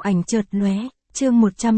ảnh chợt lóe, chương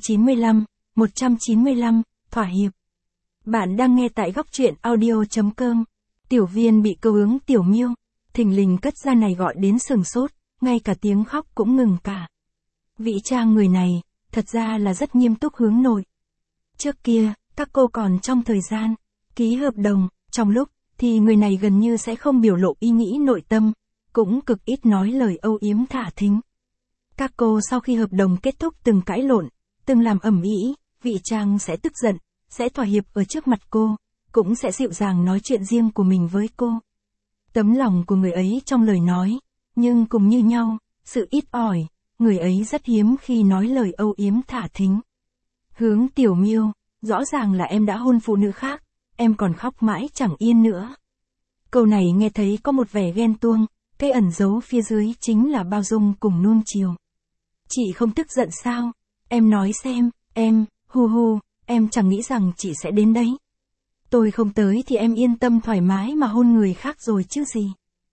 195, thỏa hiệp. Bạn đang nghe tại góc truyện audio.com. Tiểu Viên bị câu ứng Tiểu Miêu, thình lình cất ra này gọi đến sừng sốt, ngay cả tiếng khóc cũng ngừng cả. Vị Trang người này, thật ra là rất nghiêm túc hướng nội. Trước kia, các cô còn trong thời gian ký hợp đồng, trong lúc thì người này gần như sẽ không biểu lộ ý nghĩ nội tâm, cũng cực ít nói lời âu yếm thả thính. Các cô sau khi hợp đồng kết thúc từng cãi lộn, từng làm ầm ĩ, vị Trang sẽ tức giận, sẽ thỏa hiệp ở trước mặt cô, cũng sẽ dịu dàng nói chuyện riêng của mình với cô. Tấm lòng của người ấy trong lời nói, nhưng cùng như nhau, sự ít ỏi, người ấy rất hiếm khi nói lời âu yếm thả thính. Hướng Tiểu Miêu, rõ ràng là em đã hôn phụ nữ khác, em còn khóc mãi chẳng yên nữa. Câu này nghe thấy có một vẻ ghen tuông, cái ẩn giấu phía dưới chính là bao dung cùng nuông chiều. Chị không tức giận sao? Em nói xem, em, em chẳng nghĩ rằng chị sẽ đến đấy. Tôi không tới thì em yên tâm thoải mái mà hôn người khác rồi chứ gì.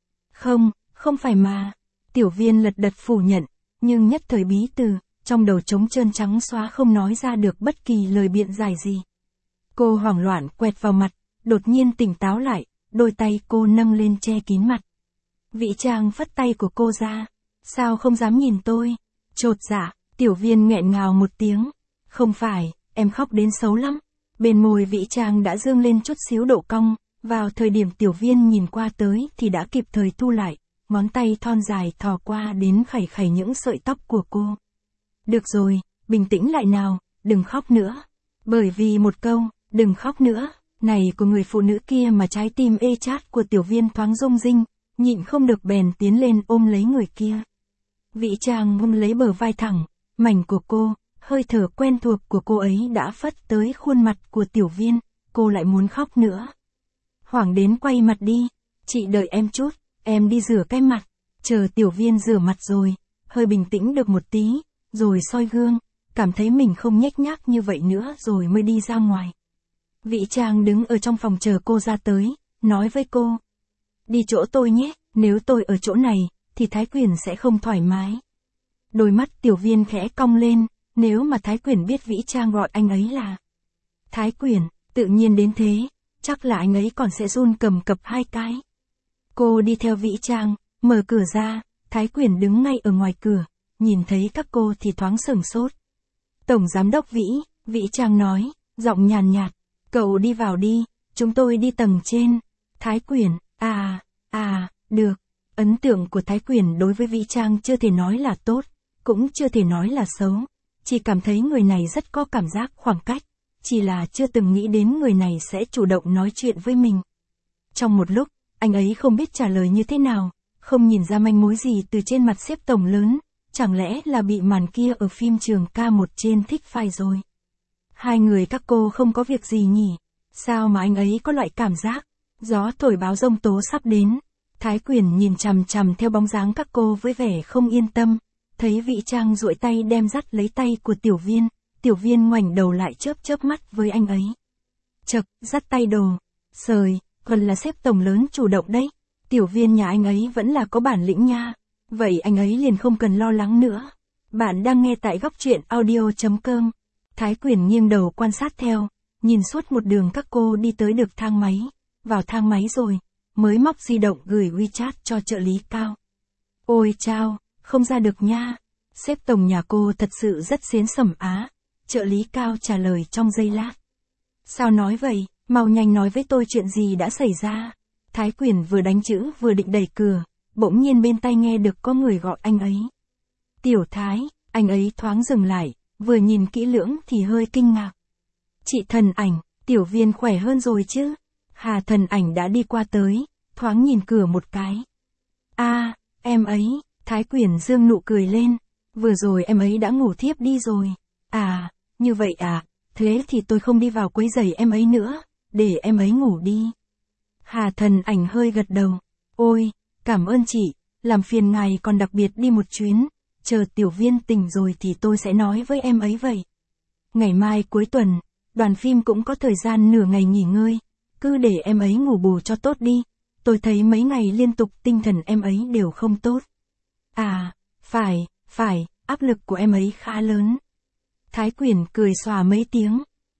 Không phải mà. Tiểu Viên lật đật phủ nhận, nhưng nhất thời bí từ, trong đầu trống trơn trắng xóa không nói ra được bất kỳ lời biện giải gì. Cô hoảng loạn quẹt vào mặt, đột nhiên tỉnh táo lại, đôi tay cô nâng lên che kín mặt. Vị Trang phất tay của cô ra. Sao không dám nhìn tôi? Chột dạ, Tiểu Viên nghẹn ngào một tiếng. Không phải, em khóc đến xấu lắm. Bên môi vị Trang đã dương lên chút xíu độ cong, vào thời điểm Tiểu Viên nhìn qua tới thì đã kịp thời thu lại, ngón tay thon dài thò qua đến khẩy khẩy những sợi tóc của cô. Được rồi, bình tĩnh lại nào, đừng khóc nữa. Bởi vì một câu, đừng khóc nữa, này của người phụ nữ kia mà trái tim ê chát của Tiểu Viên thoáng rung rinh, nhịn không được bèn tiến lên ôm lấy người kia. Vị Trang ôm lấy bờ vai thẳng, mảnh của cô, hơi thở quen thuộc của cô ấy đã phất tới khuôn mặt của Tiểu Viên, cô lại muốn khóc nữa. Hoảng đến quay mặt đi, chị đợi em chút, em đi rửa cái mặt. Chờ Tiểu Viên rửa mặt rồi, hơi bình tĩnh được một tí, rồi soi gương, cảm thấy mình không nhếch nhác như vậy nữa rồi mới đi ra ngoài. Vị Trang đứng ở trong phòng chờ cô ra tới, nói với cô. Đi chỗ tôi nhé, nếu tôi ở chỗ này, thì Thái Quyền sẽ không thoải mái. Đôi mắt Tiểu Viên khẽ cong lên, nếu mà Thái Quyền biết Vĩ Trang gọi anh ấy là Thái Quyền, tự nhiên đến thế, chắc là anh ấy còn sẽ run cầm cập hai cái. Cô đi theo Vĩ Trang, mở cửa ra, Thái Quyền đứng ngay ở ngoài cửa, nhìn thấy các cô thì thoáng sửng sốt. Tổng giám đốc Vĩ Trang nói, giọng nhàn nhạt, cậu đi vào đi, chúng tôi đi tầng trên. Thái Quyền, được. Ấn tượng của Thái Quyền đối với Vĩ Trang chưa thể nói là tốt, cũng chưa thể nói là xấu, chỉ cảm thấy người này rất có cảm giác khoảng cách, chỉ là chưa từng nghĩ đến người này sẽ chủ động nói chuyện với mình. Trong một lúc, anh ấy không biết trả lời như thế nào, không nhìn ra manh mối gì từ trên mặt xếp tổng lớn, chẳng lẽ là bị màn kia ở phim Trường Ca1 trên thích phai rồi. Hai người các cô không có việc gì nhỉ, sao mà anh ấy có loại cảm giác, gió thổi báo giông tố sắp đến. Thái Quyền nhìn chằm chằm theo bóng dáng các cô với vẻ không yên tâm, thấy Vĩ Trang duỗi tay đem dắt lấy tay của Tiểu Viên ngoảnh đầu lại chớp mắt với anh ấy. Chậc, dắt tay đồ, sời, còn là sếp tổng lớn chủ động đấy, Tiểu Viên nhà anh ấy vẫn là có bản lĩnh nha, vậy anh ấy liền không cần lo lắng nữa. Bạn đang nghe tại góc truyện audio.com. Thái Quyền nghiêng đầu quan sát theo, nhìn suốt một đường các cô đi tới được thang máy, vào thang máy rồi, mới móc di động gửi WeChat cho trợ lý Cao. Ôi chao, không ra được nha, sếp tổng nhà cô thật sự rất xến xẩm á, trợ lý Cao trả lời trong giây lát. Sao nói vậy, mau nhanh nói với tôi chuyện gì đã xảy ra. Thái Quyền vừa đánh chữ vừa định đẩy cửa, bỗng nhiên bên tai nghe được có người gọi anh ấy. Tiểu Thái, anh ấy thoáng dừng lại, vừa nhìn kỹ lưỡng thì hơi kinh ngạc. Chị Thần Ảnh, Tiểu Viên khỏe hơn rồi chứ? Hà Thần Ảnh đã đi qua tới, thoáng nhìn cửa một cái. Em ấy, Thái Quyền dương nụ cười lên, vừa rồi em ấy đã ngủ thiếp đi rồi. Như vậy à, thế thì tôi không đi vào quấy rầy em ấy nữa, để em ấy ngủ đi. Hà Thần Ảnh hơi gật đầu, ôi, cảm ơn chị, làm phiền ngài còn đặc biệt đi một chuyến, chờ Tiểu Viên tỉnh rồi thì tôi sẽ nói với em ấy vậy. Ngày mai cuối tuần, đoàn phim cũng có thời gian nửa ngày nghỉ ngơi, cứ để em ấy ngủ bù cho tốt đi, tôi thấy mấy ngày liên tục tinh thần em ấy đều không tốt. Phải, áp lực của em ấy khá lớn. Thái Quyển cười xòa mấy tiếng.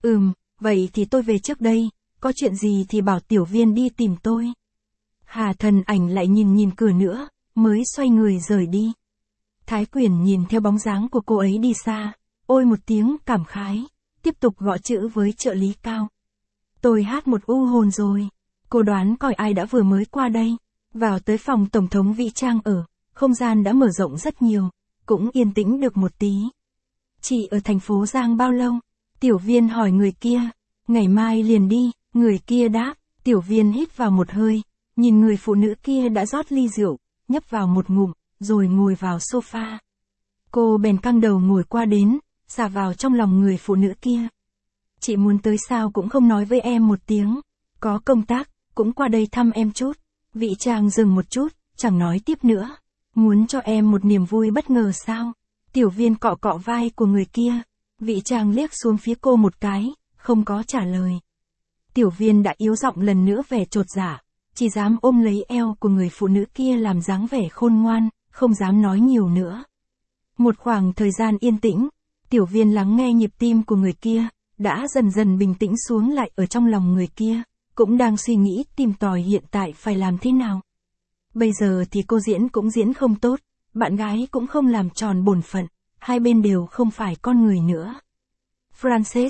Vậy thì tôi về trước đây, có chuyện gì thì bảo Tiểu Viên đi tìm tôi. Hà Thần Ảnh lại nhìn cửa nữa, mới xoay người rời đi. Thái Quyển nhìn theo bóng dáng của cô ấy đi xa, ôi một tiếng cảm khái, tiếp tục gõ chữ với trợ lý Cao. Tôi hát một u hồn rồi. Cô đoán coi ai đã vừa mới qua đây. Vào tới phòng Tổng thống Vĩ Trang ở, không gian đã mở rộng rất nhiều, cũng yên tĩnh được một tí. Chị ở thành phố Giang bao lâu? Tiểu Viên hỏi người kia. Ngày mai liền đi, người kia đáp. Tiểu Viên hít vào một hơi, nhìn người phụ nữ kia đã rót ly rượu, nhấp vào một ngụm, rồi ngồi vào sofa. Cô bèn căng đầu ngồi qua đến, xả vào trong lòng người phụ nữ kia. Chị muốn tới sao cũng không nói với em một tiếng. Có công tác, cũng qua đây thăm em chút. Vĩ Trang dừng một chút, chẳng nói tiếp nữa. Muốn cho em một niềm vui bất ngờ sao? Tiểu Viên cọ cọ vai của người kia. Vĩ Trang liếc xuống phía cô một cái, không có trả lời. Tiểu Viên đã yếu giọng lần nữa vẻ chột dạ, chỉ dám ôm lấy eo của người phụ nữ kia làm dáng vẻ khôn ngoan, không dám nói nhiều nữa. Một khoảng thời gian yên tĩnh, Tiểu Viên lắng nghe nhịp tim của người kia, đã dần dần bình tĩnh xuống lại ở trong lòng người kia, cũng đang suy nghĩ tìm tòi hiện tại phải làm thế nào. Bây giờ thì cô diễn cũng diễn không tốt, bạn gái cũng không làm tròn bổn phận, hai bên đều không phải con người nữa. Frances,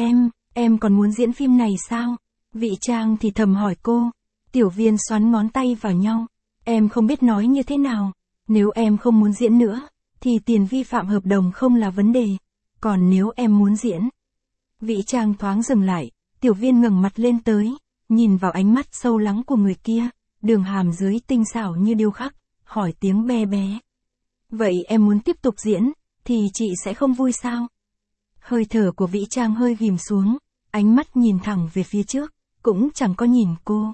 em còn muốn diễn phim này sao? Vĩ Trang thì thầm hỏi cô. Tiểu Viên xoắn ngón tay vào nhau. Em không biết nói như thế nào. Nếu em không muốn diễn nữa, thì tiền vi phạm hợp đồng không là vấn đề. Còn nếu em muốn diễn... Vĩ Trang thoáng dừng lại, Tiểu Viên ngẩng mặt lên tới, nhìn vào ánh mắt sâu lắng của người kia, đường hàm dưới tinh xảo như điêu khắc, hỏi tiếng be bé. Vậy em muốn tiếp tục diễn, thì chị sẽ không vui sao? Hơi thở của Vĩ Trang hơi ghim xuống, ánh mắt nhìn thẳng về phía trước, cũng chẳng có nhìn cô.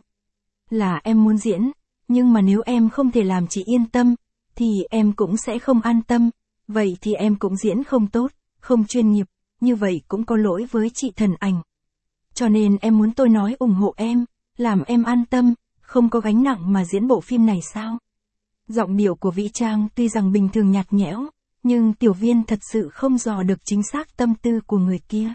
Là em muốn diễn, nhưng mà nếu em không thể làm chị yên tâm, thì em cũng sẽ không an tâm, vậy thì em cũng diễn không tốt, không chuyên nghiệp, như vậy cũng có lỗi với chị Thần Ảnh. Cho nên em muốn tôi nói ủng hộ em, làm em an tâm, không có gánh nặng mà diễn bộ phim này sao? Giọng điệu của Vĩ Trang tuy rằng bình thường nhạt nhẽo, nhưng Tiểu Viên thật sự không dò được chính xác tâm tư của người kia.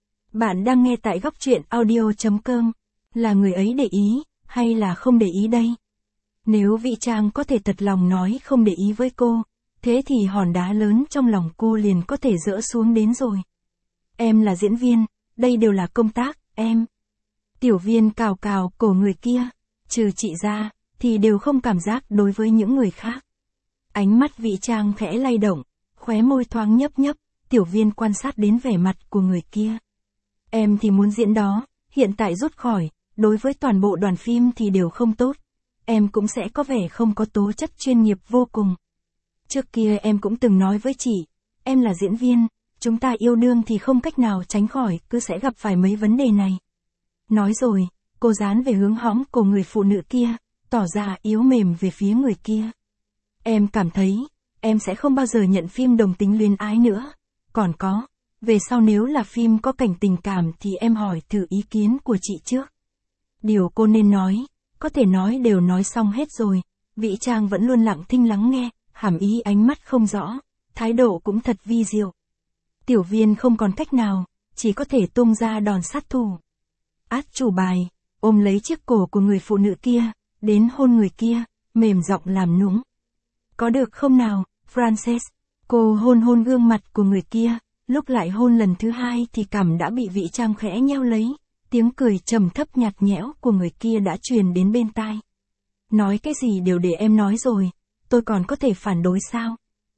Bạn đang nghe tại góc truyện audio.com, là người ấy để ý, hay là không để ý đây? Nếu Vĩ Trang có thể thật lòng nói không để ý với cô, thế thì hòn đá lớn trong lòng cô liền có thể dỡ xuống đến rồi. Em là diễn viên, đây đều là công tác, em. Tiểu Viên cào cào cổ người kia, trừ chị ra, thì đều không cảm giác đối với những người khác. Ánh mắt Vĩ Trang khẽ lay động, khóe môi thoáng nhấp nhấp, Tiểu Viên quan sát đến vẻ mặt của người kia. Em thì muốn diễn đó, hiện tại rút khỏi, đối với toàn bộ đoàn phim thì đều không tốt. Em cũng sẽ có vẻ không có tố chất chuyên nghiệp vô cùng. Trước kia em cũng từng nói với chị, em là diễn viên, chúng ta yêu đương thì không cách nào tránh khỏi, cứ sẽ gặp phải mấy vấn đề này. Nói rồi, cô dán về hướng hõm cổ người phụ nữ kia, tỏ ra yếu mềm về phía người kia. Em cảm thấy, em sẽ không bao giờ nhận phim đồng tính luyến ái nữa. Còn có, về sau nếu là phim có cảnh tình cảm thì em hỏi thử ý kiến của chị trước. Điều cô nên nói, có thể nói đều nói xong hết rồi. Vĩ Trang vẫn luôn lặng thinh lắng nghe, hàm ý ánh mắt không rõ, thái độ cũng thật vi diệu. Tiểu Viên không còn cách nào, chỉ có thể tung ra đòn sát thủ. Át chủ bài, ôm lấy chiếc cổ của người phụ nữ kia, đến hôn người kia, mềm giọng làm nũng. Có được không nào, Frances? Cô hôn gương mặt của người kia, lúc lại hôn lần thứ hai thì cằm đã bị Vĩ Trang khẽ nheo lấy, tiếng cười trầm thấp nhạt nhẽo của người kia đã truyền đến bên tai. Nói cái gì đều để em nói rồi, tôi còn có thể phản đối sao?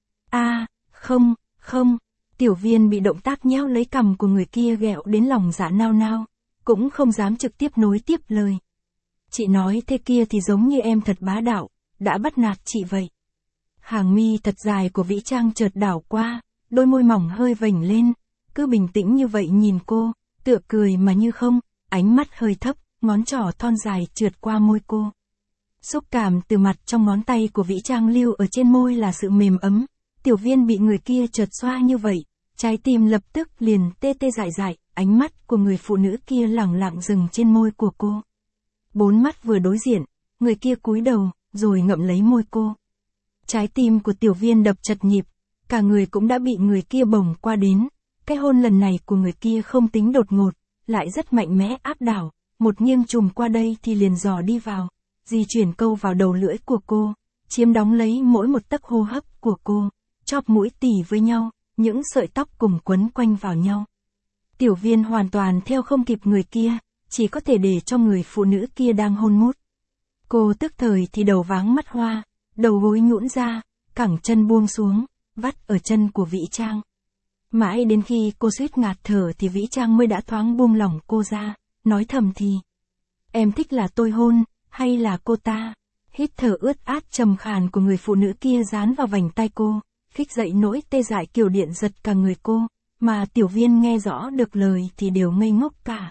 Không, Tiểu Viên bị động tác nheo lấy cằm của người kia ghẹo đến lòng dạ nao nao, cũng không dám trực tiếp nối tiếp lời. Chị nói thế kia thì giống như em thật bá đạo, đã bắt nạt chị vậy. Hàng mi thật dài của Vĩ Trang chợt đảo qua, đôi môi mỏng hơi vểnh lên, cứ bình tĩnh như vậy nhìn cô, tựa cười mà như không, ánh mắt hơi thấp, ngón trỏ thon dài trượt qua môi cô. Xúc cảm từ mặt trong ngón tay của Vĩ Trang lưu ở trên môi là sự mềm ấm. Tiểu Viên bị người kia chợt xoa như vậy, trái tim lập tức liền tê tê dại dại, ánh mắt của người phụ nữ kia lẳng lặng dừng trên môi của cô. Bốn mắt vừa đối diện, người kia cúi đầu, rồi ngậm lấy môi cô. Trái tim của Tiểu Viên đập chật nhịp, cả người cũng đã bị người kia bồng qua đến. Cái hôn lần này của người kia không tính đột ngột, lại rất mạnh mẽ áp đảo, một nghiêng trùm qua đây thì liền dò đi vào, di chuyển câu vào đầu lưỡi của cô, chiếm đóng lấy mỗi một tấc hô hấp của cô, chóp mũi tỉ với nhau, những sợi tóc cùng quấn quanh vào nhau. Tiểu Viên hoàn toàn theo không kịp người kia, chỉ có thể để cho người phụ nữ kia đang hôn mút. Cô tức thời thì đầu váng mắt hoa, đầu gối nhũn ra, cẳng chân buông xuống, vắt ở chân của Vĩ Trang. Mãi đến khi cô suýt ngạt thở thì Vĩ Trang mới đã thoáng buông lỏng cô ra, nói thầm thì. Em thích là tôi hôn, hay là cô ta? Hít thở ướt át trầm khàn của người phụ nữ kia dán vào vành tai cô, khích dậy nỗi tê dại kiểu điện giật cả người cô, mà Tiểu Viên nghe rõ được lời thì đều ngây ngốc cả.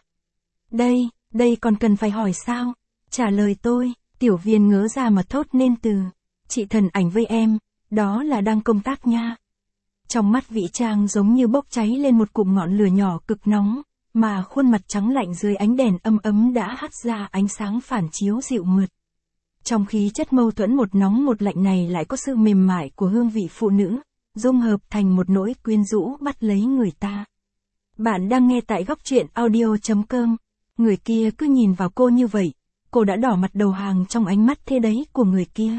Đây còn cần phải hỏi sao? Trả lời tôi. Tiểu Viên ngớ ra mà thốt nên từ. Chị Thần Ảnh với em, đó là đang công tác nha. Trong mắt Vĩ Trang giống như bốc cháy lên một cụm ngọn lửa nhỏ cực nóng, mà khuôn mặt trắng lạnh dưới ánh đèn âm ấm đã hắt ra ánh sáng phản chiếu dịu mượt. Trong khí chất mâu thuẫn một nóng một lạnh này lại có sự mềm mại của hương vị phụ nữ, dung hợp thành một nỗi quyến rũ bắt lấy người ta. Bạn đang nghe tại góc truyện audio.com. Người kia cứ nhìn vào cô như vậy, cô đã đỏ mặt đầu hàng trong ánh mắt thế đấy của người kia.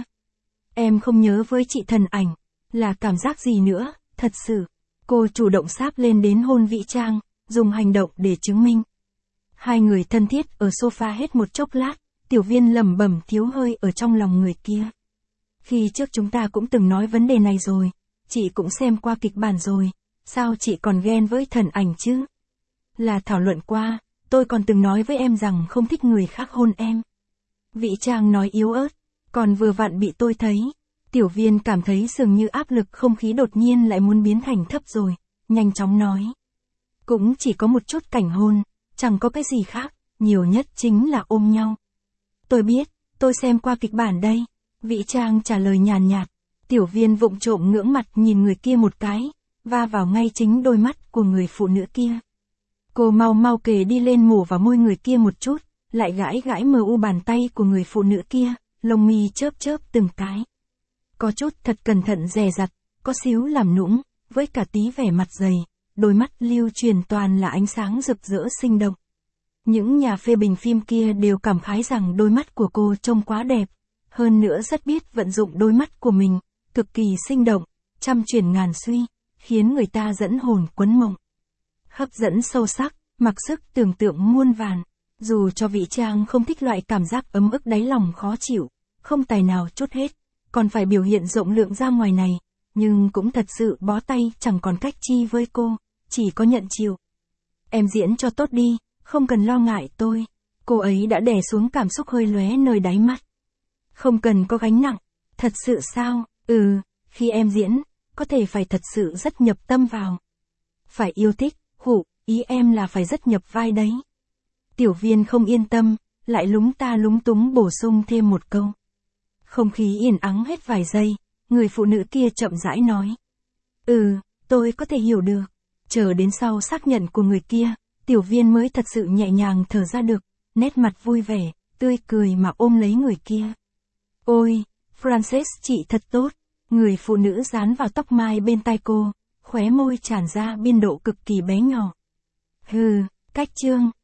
Em không nhớ với chị Thần Ảnh, là cảm giác gì nữa, thật sự. Cô chủ động sáp lên đến hôn Vĩ Trang, dùng hành động để chứng minh. Hai người thân thiết ở sofa hết một chốc lát, Tiểu Viên lẩm bẩm thiếu hơi ở trong lòng người kia. Khi trước chúng ta cũng từng nói vấn đề này rồi, chị cũng xem qua kịch bản rồi, sao chị còn ghen với Thần Ảnh chứ? Là thảo luận qua, tôi còn từng nói với em rằng không thích người khác hôn em. Vĩ Trang nói yếu ớt, còn vừa vặn bị tôi thấy. Tiểu Viên cảm thấy dường như áp lực không khí đột nhiên lại muốn biến thành thấp rồi, nhanh chóng nói. Cũng chỉ có một chút cảnh hôn, chẳng có cái gì khác, nhiều nhất chính là ôm nhau. Tôi biết, tôi xem qua kịch bản đây. Vĩ Trang trả lời nhàn nhạt. Tiểu Viên vụng trộm ngưỡng mặt nhìn người kia một cái, va vào ngay chính đôi mắt của người phụ nữ kia. Cô mau mau kề đi lên mổ vào môi người kia một chút, lại gãi gãi mờ u bàn tay của người phụ nữ kia, lông mi chớp chớp từng cái. Có chút thật cẩn thận dè dặt, có xíu làm nũng, với cả tí vẻ mặt dày, đôi mắt lưu truyền toàn là ánh sáng rực rỡ sinh động. Những nhà phê bình phim kia đều cảm khái rằng đôi mắt của cô trông quá đẹp, hơn nữa rất biết vận dụng đôi mắt của mình, cực kỳ sinh động, trăm chuyển ngàn suy, khiến người ta dẫn hồn quấn mộng. Hấp dẫn sâu sắc, mặc sức tưởng tượng muôn vàn. Dù cho Vĩ Trang không thích loại cảm giác ấm ức đáy lòng khó chịu, không tài nào trút hết, còn phải biểu hiện rộng lượng ra ngoài này, nhưng cũng thật sự bó tay chẳng còn cách chi với cô, chỉ có nhận chịu. Em diễn cho tốt đi, không cần lo ngại tôi. Cô ấy đã đè xuống cảm xúc hơi lóe nơi đáy mắt. Không cần có gánh nặng. Thật sự sao? Khi em diễn, có thể phải thật sự rất nhập tâm vào. Phải yêu thích, ý em là phải rất nhập vai đấy. Tiểu Viên không yên tâm, lại lúng ta lúng túng bổ sung thêm một câu. Không khí yên ắng hết vài giây, người phụ nữ kia chậm rãi nói. Tôi có thể hiểu được. Chờ đến sau xác nhận của người kia, Tiểu Viên mới thật sự nhẹ nhàng thở ra được, nét mặt vui vẻ, tươi cười mà ôm lấy người kia. Ôi, Frances chị thật tốt. Người phụ nữ dán vào tóc mai bên tai cô, khóe môi tràn ra biên độ cực kỳ bé nhỏ. Cách chương.